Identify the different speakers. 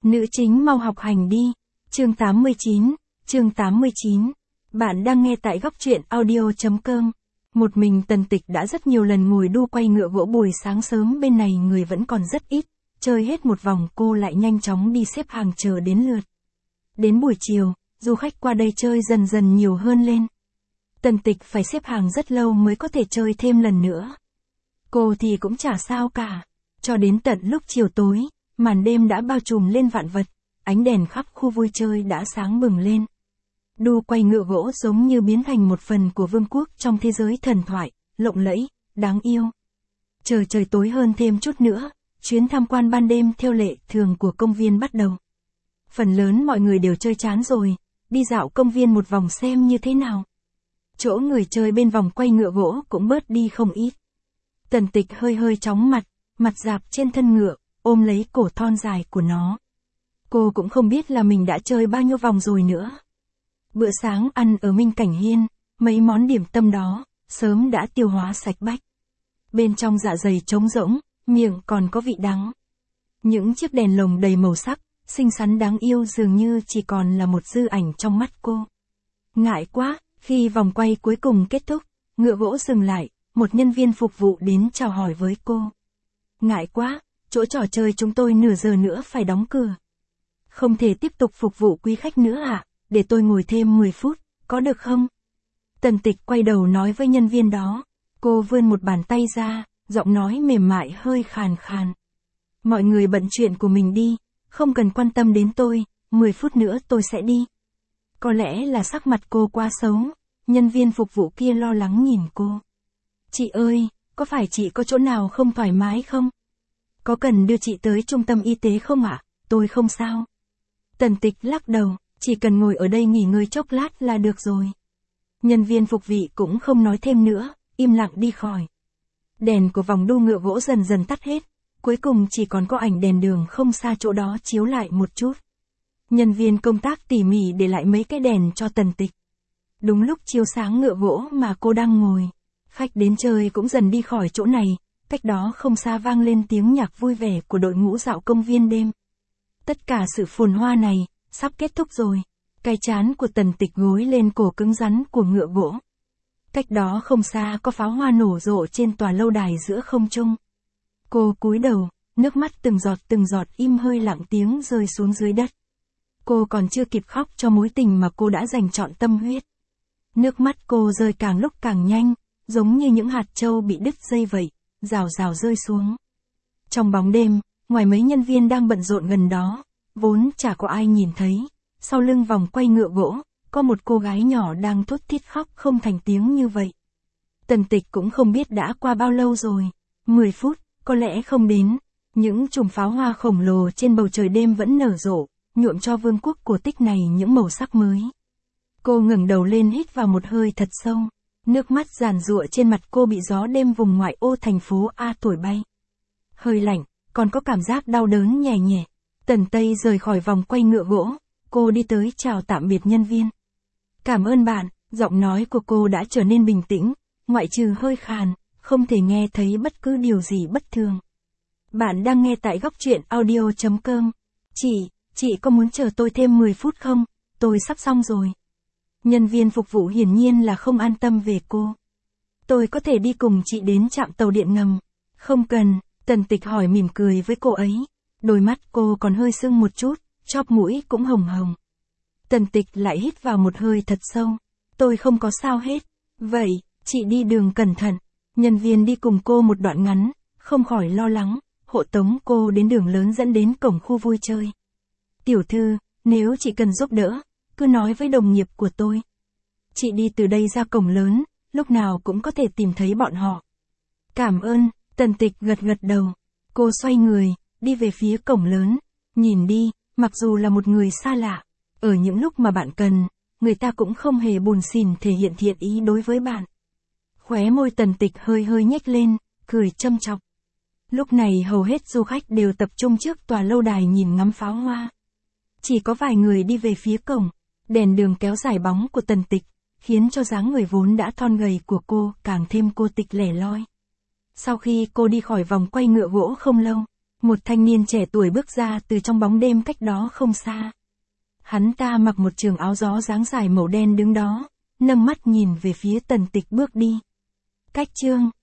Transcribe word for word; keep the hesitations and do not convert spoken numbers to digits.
Speaker 1: Nữ chính mau học hành đi. Chương tám mươi chín, chương tám mươi chín. Bạn đang nghe tại góc truyện audio chấm com. Một mình Tần Tịch đã rất nhiều lần ngồi đu quay ngựa gỗ buổi sáng sớm, bên này người vẫn còn rất ít, chơi hết một vòng cô lại nhanh chóng đi xếp hàng chờ đến lượt. Đến buổi chiều, du khách qua đây chơi dần dần nhiều hơn lên. Tần Tịch phải xếp hàng rất lâu mới có thể chơi thêm lần nữa. Cô thì cũng chả sao cả. Cho đến tận lúc chiều tối, màn đêm đã bao trùm lên vạn vật, ánh đèn khắp khu vui chơi đã sáng bừng lên. Đu quay ngựa gỗ giống như biến thành một phần của vương quốc trong thế giới thần thoại, lộng lẫy, đáng yêu. Chờ trời tối hơn thêm chút nữa, chuyến tham quan ban đêm theo lệ thường của công viên bắt đầu. Phần lớn mọi người đều chơi chán rồi, đi dạo công viên một vòng xem như thế nào. Chỗ người chơi bên vòng quay ngựa gỗ cũng bớt đi không ít. Tần Tịch hơi hơi chóng mặt, mặt dạp trên thân ngựa, ôm lấy cổ thon dài của nó. Cô cũng không biết là mình đã chơi bao nhiêu vòng rồi nữa. Bữa sáng ăn ở Minh Cảnh Hiên, mấy món điểm tâm đó, sớm đã tiêu hóa sạch bách. Bên trong dạ dày trống rỗng, miệng còn có vị đắng. Những chiếc đèn lồng đầy màu sắc, xinh xắn đáng yêu dường như chỉ còn là một dư ảnh trong mắt cô. Ngại quá, khi vòng quay cuối cùng kết thúc, ngựa gỗ dừng lại, một nhân viên phục vụ đến chào hỏi với cô. Ngại quá, chỗ trò chơi chúng tôi nửa giờ nữa phải đóng cửa. Không thể tiếp tục phục vụ quý khách nữa ạ, à? Để tôi ngồi thêm mười phút, có được không? Tần Tịch quay đầu nói với nhân viên đó. Cô vươn một bàn tay ra, giọng nói mềm mại hơi khàn khàn. Mọi người bận chuyện của mình đi, không cần quan tâm đến tôi, mười phút nữa tôi sẽ đi. Có lẽ là sắc mặt cô quá xấu, nhân viên phục vụ kia lo lắng nhìn cô. Chị ơi, có phải chị có chỗ nào không thoải mái không? Có cần đưa chị tới trung tâm y tế không ạ? À? Tôi không sao. Tần Tịch lắc đầu, chỉ cần ngồi ở đây nghỉ ngơi chốc lát là được rồi. Nhân viên phục vị cũng không nói thêm nữa, im lặng đi khỏi. Đèn của vòng đu ngựa gỗ dần dần tắt hết, cuối cùng chỉ còn có ảnh đèn đường không xa chỗ đó chiếu lại một chút. Nhân viên công tác tỉ mỉ để lại mấy cái đèn cho Tần Tịch. Đúng lúc chiếu sáng ngựa gỗ mà cô đang ngồi, khách đến chơi cũng dần đi khỏi chỗ này, cách đó không xa vang lên tiếng nhạc vui vẻ của đội ngũ dạo công viên đêm. Tất cả sự phồn hoa này, sắp kết thúc rồi. Cái trán của Tần Tịch gối lên cổ cứng rắn của ngựa gỗ. Cách đó không xa có pháo hoa nổ rộ trên tòa lâu đài giữa không trung. Cô cúi đầu, nước mắt từng giọt từng giọt im hơi lặng tiếng rơi xuống dưới đất. Cô còn chưa kịp khóc cho mối tình mà cô đã dành trọn tâm huyết. Nước mắt cô rơi càng lúc càng nhanh, giống như những hạt châu bị đứt dây vậy, rào rào rơi xuống. Trong bóng đêm, ngoài mấy nhân viên đang bận rộn gần đó, vốn chả có ai nhìn thấy, sau lưng vòng quay ngựa gỗ, có một cô gái nhỏ đang thút thít khóc không thành tiếng như vậy. Tần Tịch cũng không biết đã qua bao lâu rồi, mười phút, có lẽ không đến, những chùm pháo hoa khổng lồ trên bầu trời đêm vẫn nở rộ, nhuộm cho vương quốc cổ tích này những màu sắc mới. Cô ngẩng đầu lên hít vào một hơi thật sâu, nước mắt giàn giụa trên mặt cô bị gió đêm vùng ngoại ô thành phố A thổi bay. Hơi lạnh, còn có cảm giác đau đớn nhẹ nhẹ. Tần Tây rời khỏi vòng quay ngựa gỗ, cô đi tới chào tạm biệt nhân viên. Cảm ơn bạn, giọng nói của cô đã trở nên bình tĩnh, ngoại trừ hơi khàn, không thể nghe thấy bất cứ điều gì bất thường. Bạn đang nghe tại góc truyện audio chấm com. Chị, chị có muốn chờ tôi thêm mười phút không? Tôi sắp xong rồi. Nhân viên phục vụ hiển nhiên là không an tâm về cô. Tôi có thể đi cùng chị đến trạm tàu điện ngầm. Không cần, Tần Tịch hỏi mỉm cười với cô ấy. Đôi mắt cô còn hơi sưng một chút, chóp mũi cũng hồng hồng. Tần Tịch lại hít vào một hơi thật sâu. Tôi không có sao hết. Vậy, chị đi đường cẩn thận. Nhân viên đi cùng cô một đoạn ngắn, không khỏi lo lắng, hộ tống cô đến đường lớn dẫn đến cổng khu vui chơi. Tiểu thư, nếu chị cần giúp đỡ, cứ nói với đồng nghiệp của tôi. Chị đi từ đây ra cổng lớn, lúc nào cũng có thể tìm thấy bọn họ. Cảm ơn, Tần Tịch gật gật đầu. Cô xoay người, đi về phía cổng lớn. Nhìn đi, mặc dù là một người xa lạ, ở những lúc mà bạn cần, người ta cũng không hề buồn xỉn thể hiện thiện ý đối với bạn. Khóe môi Tần Tịch hơi hơi nhếch lên, cười châm chọc. Lúc này hầu hết du khách đều tập trung trước tòa lâu đài nhìn ngắm pháo hoa. Chỉ có vài người đi về phía cổng, đèn đường kéo dài bóng của Tần Tịch, khiến cho dáng người vốn đã thon gầy của cô càng thêm cô tịch lẻ loi. Sau khi cô đi khỏi vòng quay ngựa gỗ không lâu, Một thanh niên trẻ tuổi bước ra từ trong bóng đêm cách đó không xa. Hắn ta mặc một trường áo gió dáng dài màu đen đứng đó, nâng mắt nhìn về phía Tần Tịch bước đi. Cách chương